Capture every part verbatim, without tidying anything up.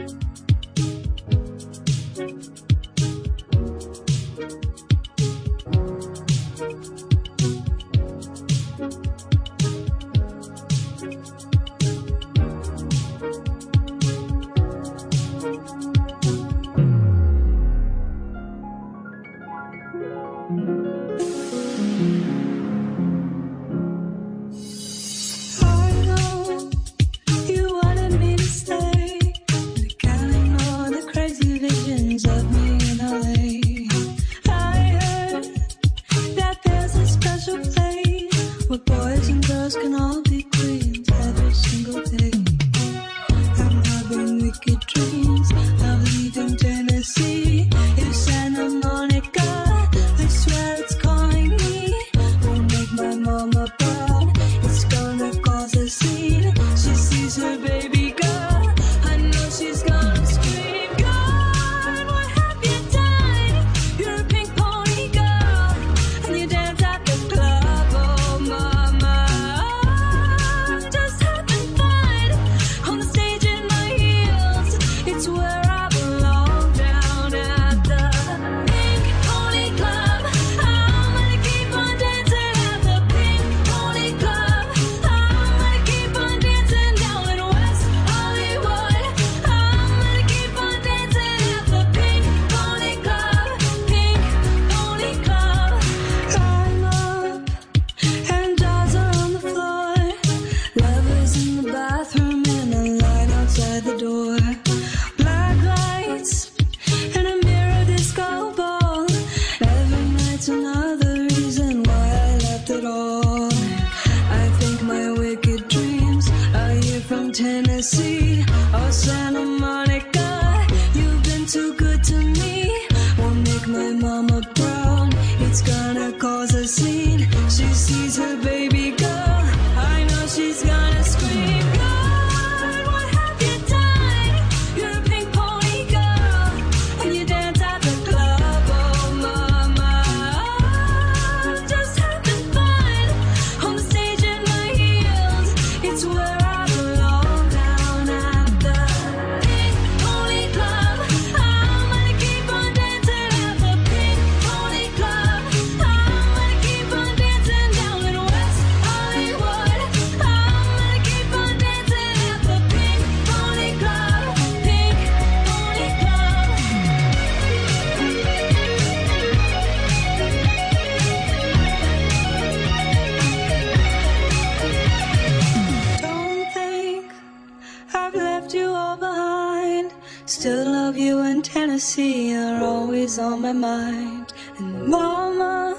On my mind. And mama,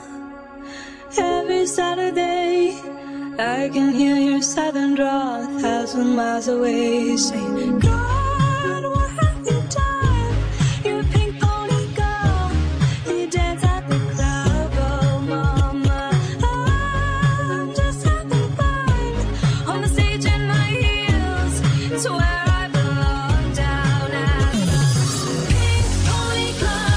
every Saturday I can hear your southern drawl a thousand miles away, saying, God, what have you done? You're a pink pony girl, and you dance at the club. Oh mama, I'm just having fun on the stage in my heels. It's where I belong, down at the Pink Pony Club.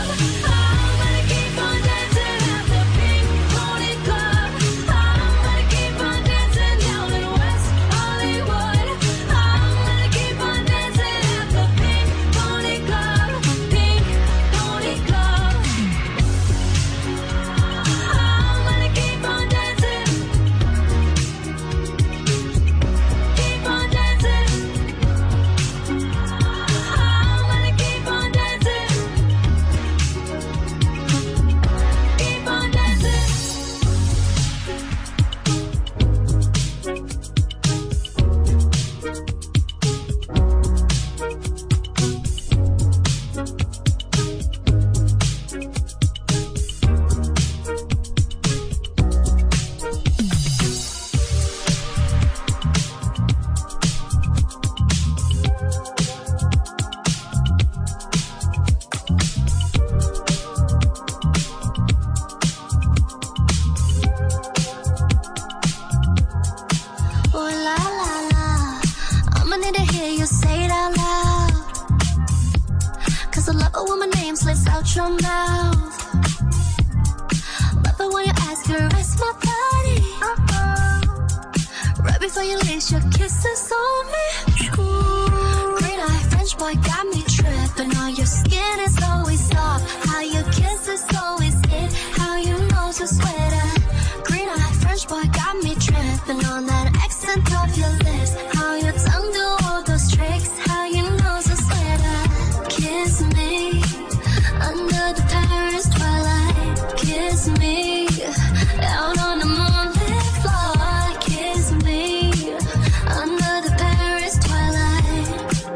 Your mouth. Love it when you ask her, rest my body. Uh-oh. Right before you lace your kisses on me. Ooh. Green eye, French French boy got me tripping. How your skin is always soft, how your kiss is always it, how your nose is sweater. Green eye French boy got me tripping on that accent of your lips, how your tongue do all those tricks, how your nose is sweater. Kiss me under the Paris twilight. Kiss me out on the moonlit floor. Kiss me under the Paris twilight.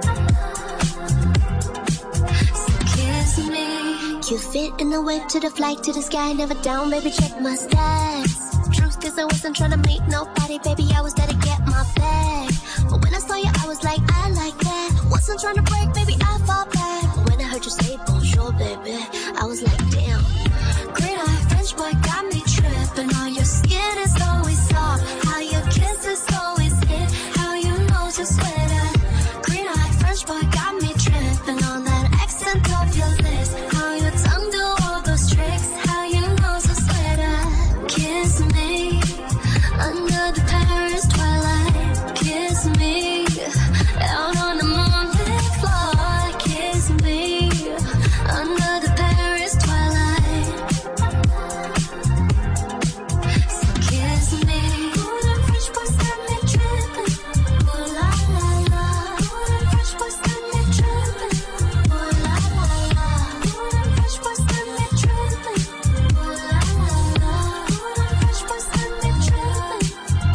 So kiss me. You fit in the wave to the flight to the sky, never down, baby, check my stats. Truth is I wasn't trying to meet nobody, baby, I was there to get my bag. But when I saw you, I was like, I like that. Wasn't trying to break, baby, I fall back. But when I heard you say bonjour, baby, I was like, damn. Green eye French boy got me tripping. How your skin is always soft, how your kiss is always hit, how your nose is sweater. Green eye French boy got me tripping on that accent of your lips, how your tongue do all those tricks, how your nose is sweater. Kiss me under the Paris twilight. Kiss me out on the moonlit floor. Kiss me under the Paris twilight. So kiss me. Ooh, them French boys got me tripping. Ooh la la la. Ooh, them French boys got me tripping. Ooh la la la. Ooh, them French boys got me tripping. Ooh la la la. Ooh, them French boys got me tripping.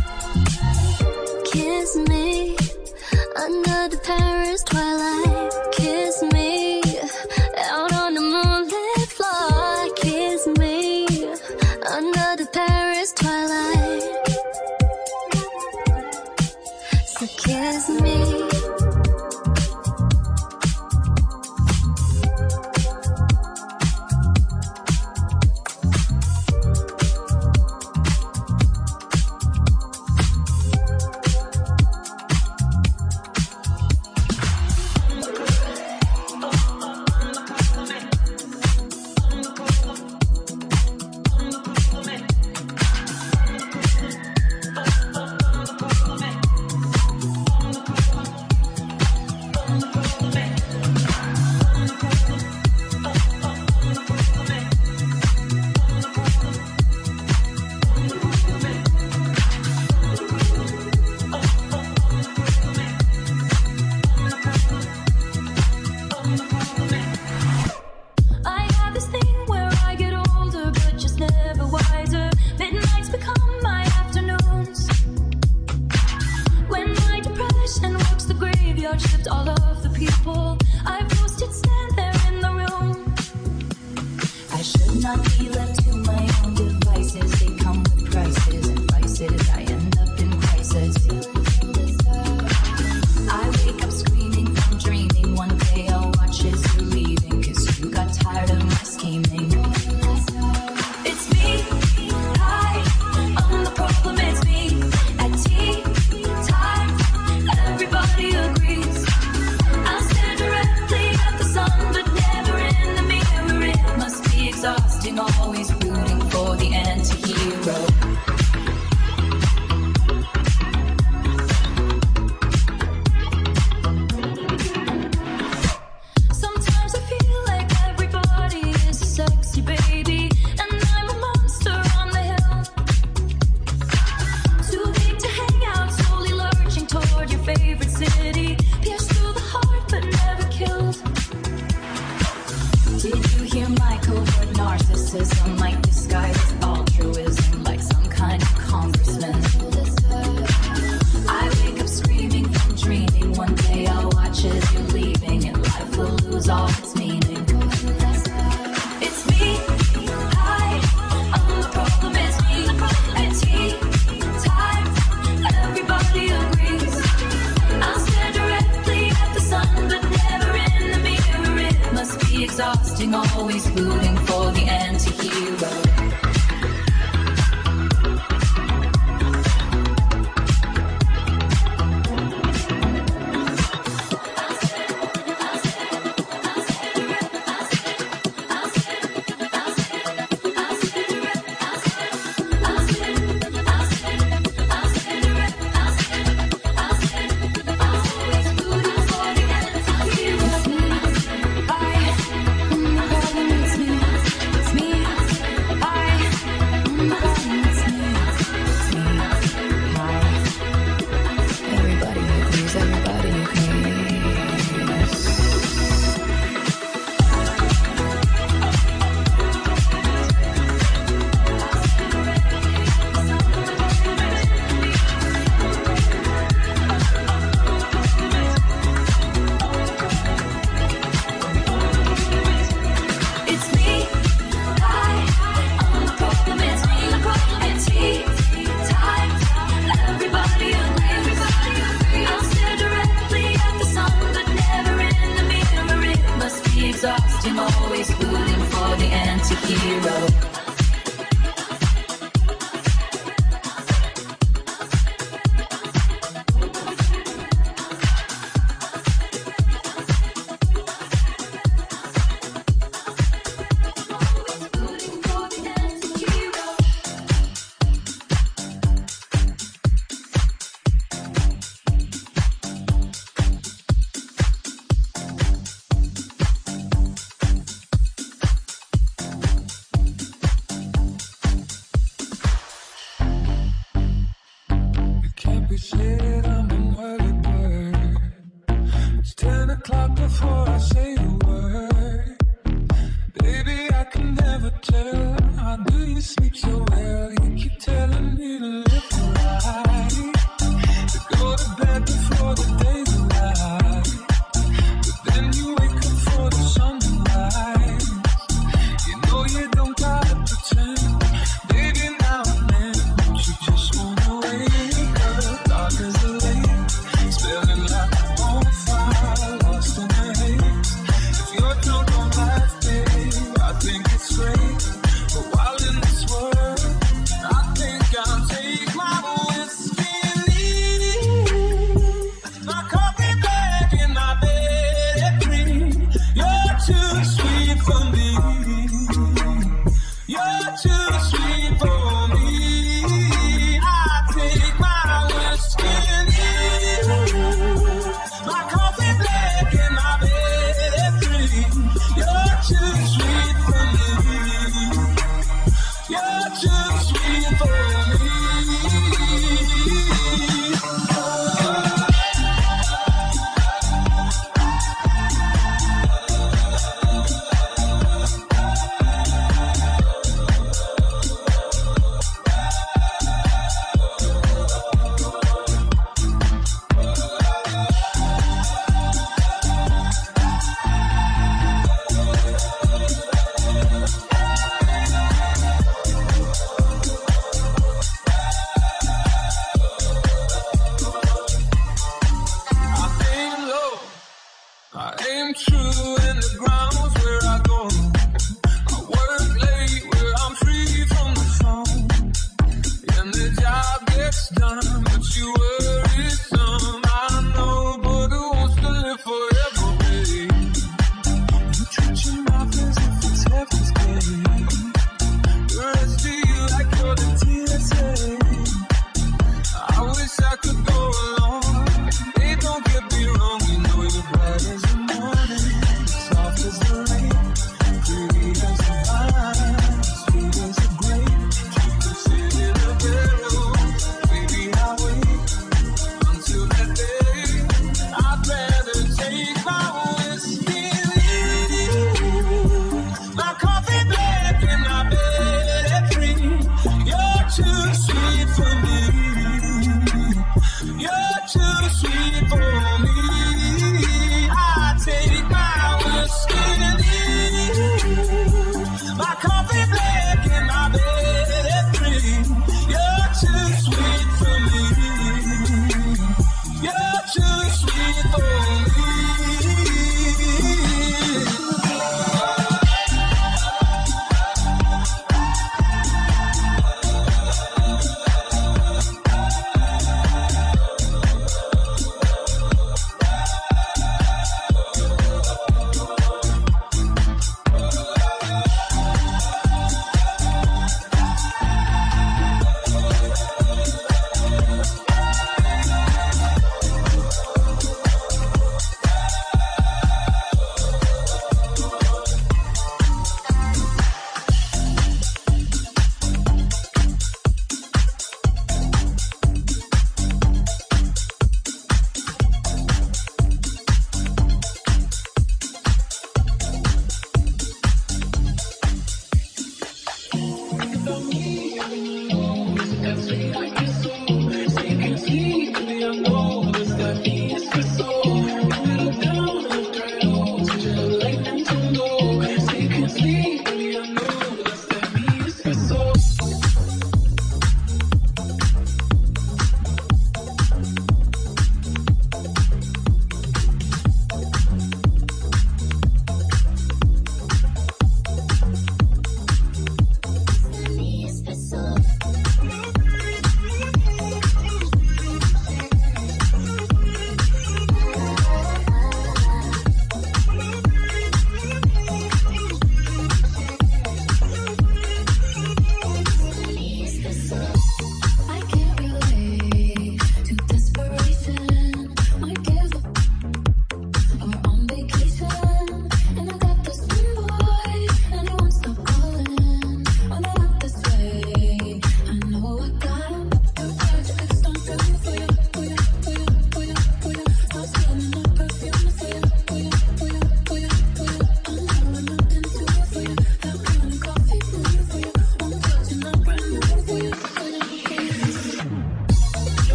Kiss me under the Paris twilight. Kiss me out on the moonlit floor. Kiss me under the Paris twilight. So kiss me. I have this thing where I get older, but just never wiser. Midnights become my afternoons. When my depression works the graveyard shift, all of the people I've ghosted stand there in the room. I should not be left to my own devices. They come with prices and vices. I end up in crisis. I wake up screaming from dreaming. One day I'll watch as you're leaving, 'cause you got tired of my scheming. It's me, hi, I'm the problem, it's me. At tea time, everybody agrees. I stare directly at the sun, but never in the mirror. It must be exhausting, always rooting for the anti-hero. Sometimes I feel like everybody is a sexy baby, and I'm a monster on the hill. Too big to hang out, slowly lurching toward your favorite city. Pierced through the heart, but never killed. Did you hear my covert narcissism? Like disguised as altruism, like some kind of congressman. I wake up screaming from dreaming. One day I'll watch as you're leaving, and life will lose all its meaning. It's me, hi, I'm the problem, it's me. At tea time, everybody agrees. I stare directly at the sun, but never in the mirror. It must be exhausting, always rooting for the anti-hero. Always rooting for the anti-hero. I'm always rooting for the anti-hero. Don't get me wrong, you know you're bright as the morning.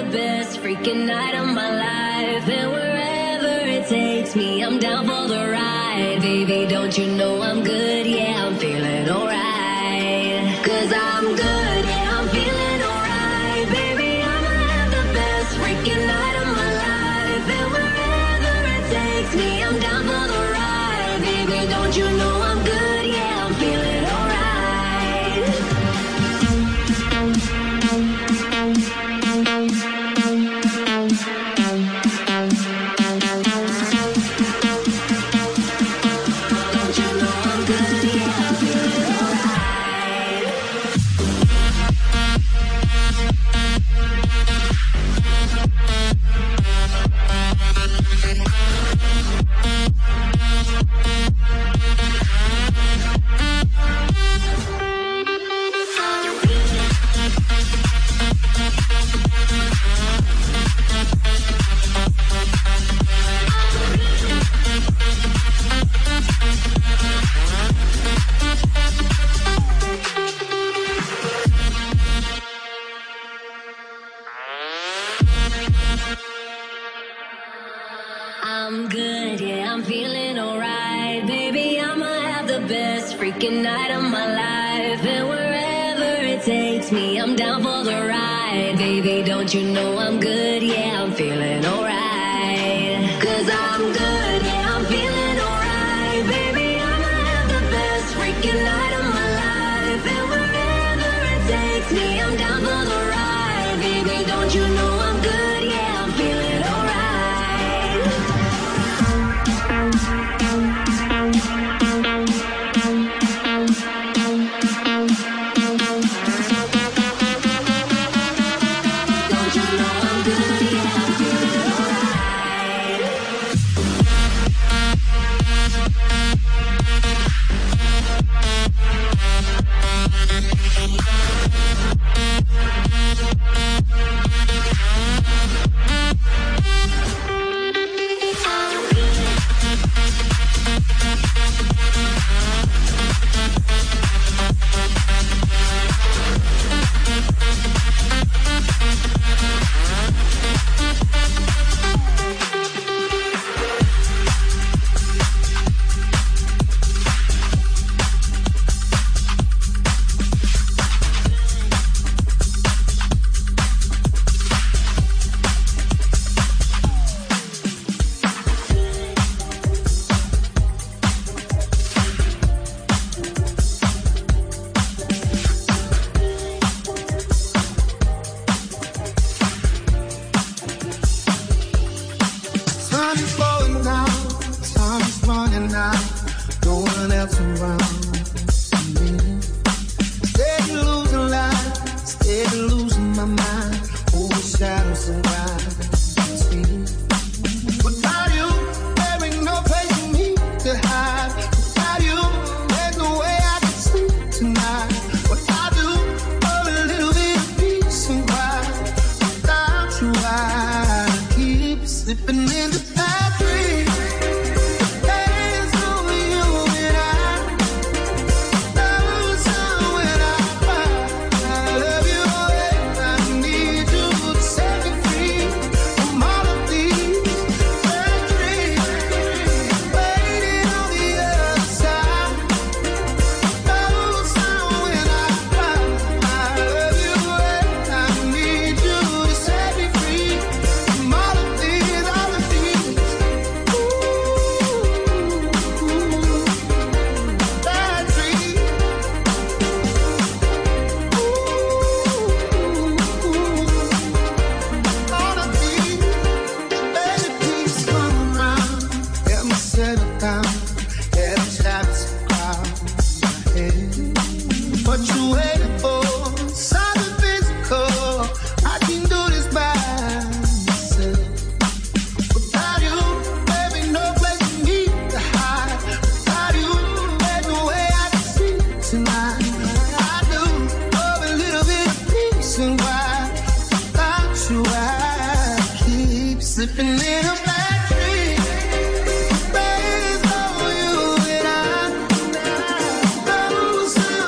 best freaking night of my life. And wherever it takes me, I'm down for the ride. Baby, don't you know I'm good? Yeah, I'm feeling alright. Cause I'm good, yeah, I'm feeling alright. Baby, I'ma have the best freaking night of my life. And wherever it takes me, I'm down for the ride. Baby, don't you know I'm good? Yeah, I'm feeling alright. I'm good, yeah, I'm feeling alright. Baby, I'ma have the best freaking night of my life. And wherever it takes me, I'm down for the ride. Baby, don't you know I'm good? Yeah, I'm feeling alright. Cause I'm good, yeah, I'm feeling alright. Baby, I'ma have the best freaking night of my life. And wherever it takes me, I'm down for the ride. Baby, don't you know I'm good? Yeah, I'm feeling alright.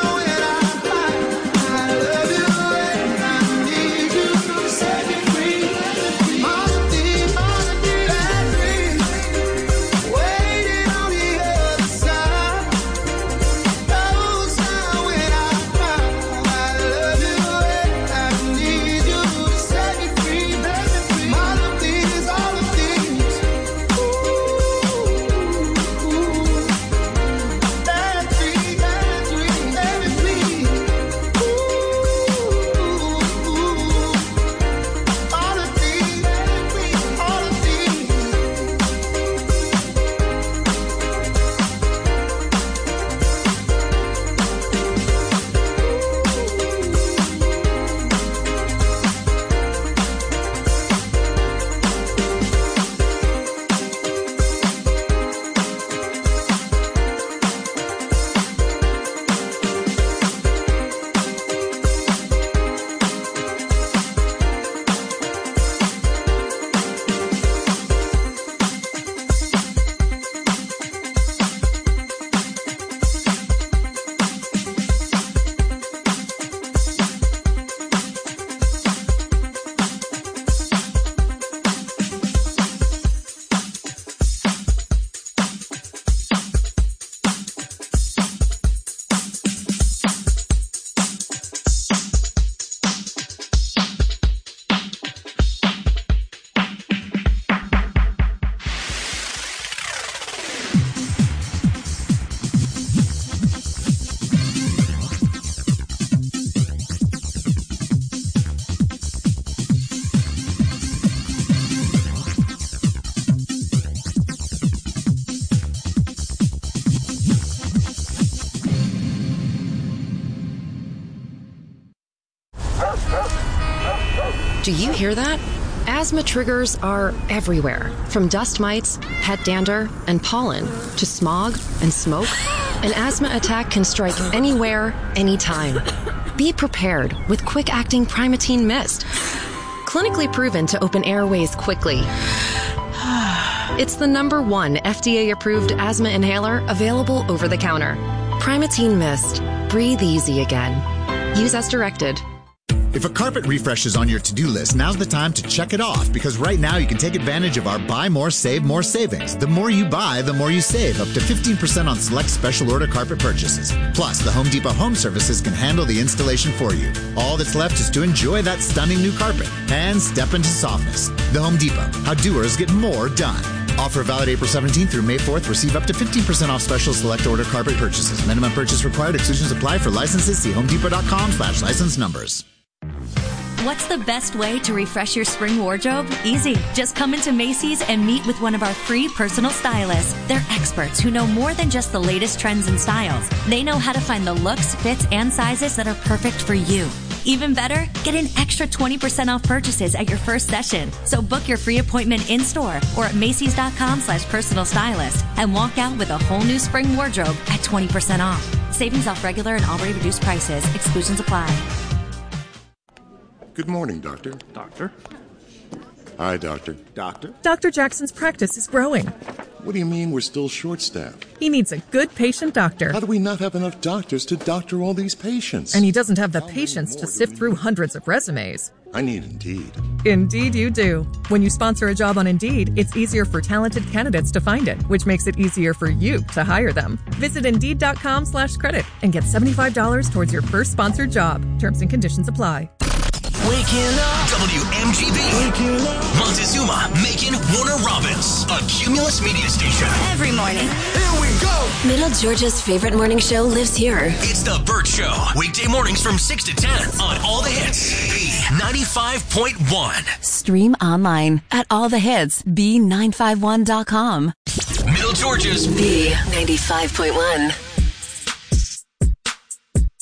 Free. Do you hear that? Asthma triggers are everywhere, from dust mites, pet dander, and pollen, to smog and smoke. An asthma attack can strike anywhere, anytime. Be prepared with quick-acting Primatene Mist. Clinically proven to open airways quickly. It's the number one F D A-approved asthma inhaler available over the counter. Primatene Mist. Breathe easy again. Use as directed. If a carpet refresh is on your to-do list, now's the time to check it off, because right now you can take advantage of our Buy More, Save More savings. The more you buy, the more you save, up to fifteen percent on select special order carpet purchases. Plus, the Home Depot Home Services can handle the installation for you. All that's left is to enjoy that stunning new carpet and step into softness. The Home Depot, how doers get more done. Offer valid April seventeenth through May fourth. Receive up to fifteen percent off special select order carpet purchases. Minimum purchase required. Exclusions apply. For licenses, see homedepot.com slash license numbers. What's the best way to refresh your spring wardrobe? Easy. Just come into Macy's and meet with one of our free personal stylists. They're experts who know more than just the latest trends and styles. They know how to find the looks, fits, and sizes that are perfect for you. Even better, get an extra twenty percent off purchases at your first session. So book your free appointment in-store or at Macy's.com slash personal stylist and walk out with a whole new spring wardrobe at twenty percent off. Savings off regular and already reduced prices. Exclusions apply. Good morning, Doctor. Doctor? Hi, Doctor. Doctor? Doctor Jackson's practice is growing. What do you mean we're still short-staffed? He needs a good patient doctor. How do we not have enough doctors to doctor all these patients? And he doesn't have the patience to sift through hundreds of resumes. I need Indeed. Indeed you do. When you sponsor a job on Indeed, it's easier for talented candidates to find it, which makes it easier for you to hire them. Visit Indeed.com slash credit and get seventy-five dollars towards your first sponsored job. Terms and conditions apply. Waking up. W M G B. Waking up. Montezuma, Macon, Warner Robins. A Cumulus media station. Every morning. Here we go. Middle Georgia's favorite morning show lives here. It's The Burt Show. Weekday mornings from six to ten on All the Hits. B ninety-five point one. Stream online at all the hits b nine five one dot com. Middle Georgia's B ninety-five point one.